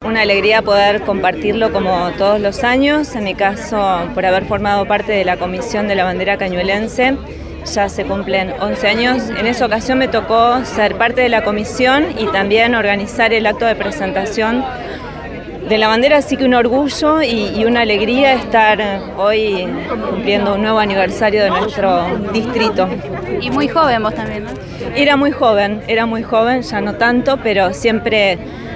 una alegría poder compartirlo como todos los años, en mi caso por haber formado parte de la Comisión de la Bandera Cañuelense. Ya se cumplen 11 años. En esa ocasión me tocó ser parte de la comisión y también organizar el acto de presentación de la bandera, así que un orgullo y una alegría estar hoy cumpliendo un nuevo aniversario de nuestro distrito. Y muy joven vos también, ¿no? Era muy joven, ya no tanto, pero siempre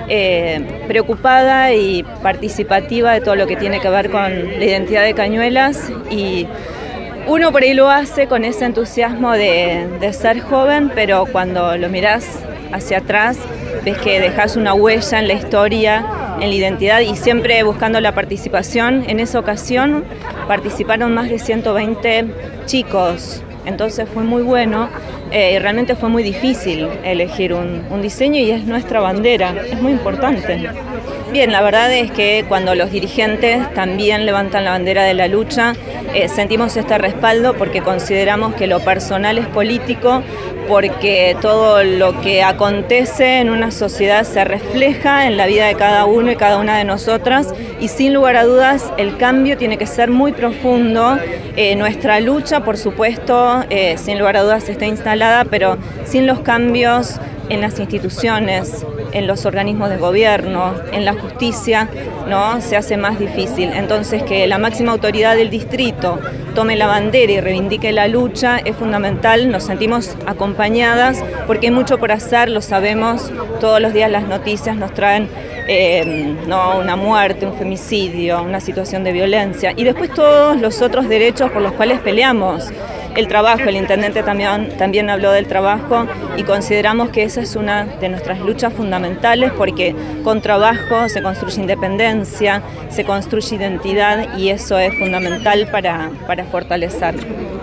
preocupada y participativa de todo lo que tiene que ver con la identidad de Cañuelas, y uno por ahí lo hace con ese entusiasmo de ser joven, pero cuando lo mirás hacia atrás ves que dejás una huella en la historia, en la identidad, y siempre buscando la participación. En esa ocasión participaron más de 120 chicos, entonces fue muy bueno. Y realmente fue muy difícil elegir un diseño, y es nuestra bandera, es muy importante. Bien, la verdad es que cuando los dirigentes también levantan la bandera de la lucha, sentimos este respaldo porque consideramos que lo personal es político, porque todo lo que acontece en una sociedad se refleja en la vida de cada uno y cada una de nosotras, y sin lugar a dudas el cambio tiene que ser muy profundo. Nuestra lucha, por supuesto, sin lugar a dudas está instalada, pero sin los cambios en las instituciones, en los organismos de gobierno, en la justicia, ¿no? Se hace más difícil. Entonces, que la máxima autoridad del distrito tome la bandera y reivindique la lucha es fundamental. Nos sentimos acompañadas porque hay mucho por hacer, lo sabemos. Todos los días las noticias nos traen una muerte, un femicidio, una situación de violencia, y después todos los otros derechos por los cuales peleamos. El trabajo, el intendente también habló del trabajo, y consideramos que esa es una de nuestras luchas fundamentales, porque con trabajo se construye independencia, se construye identidad, y eso es fundamental para fortalecer.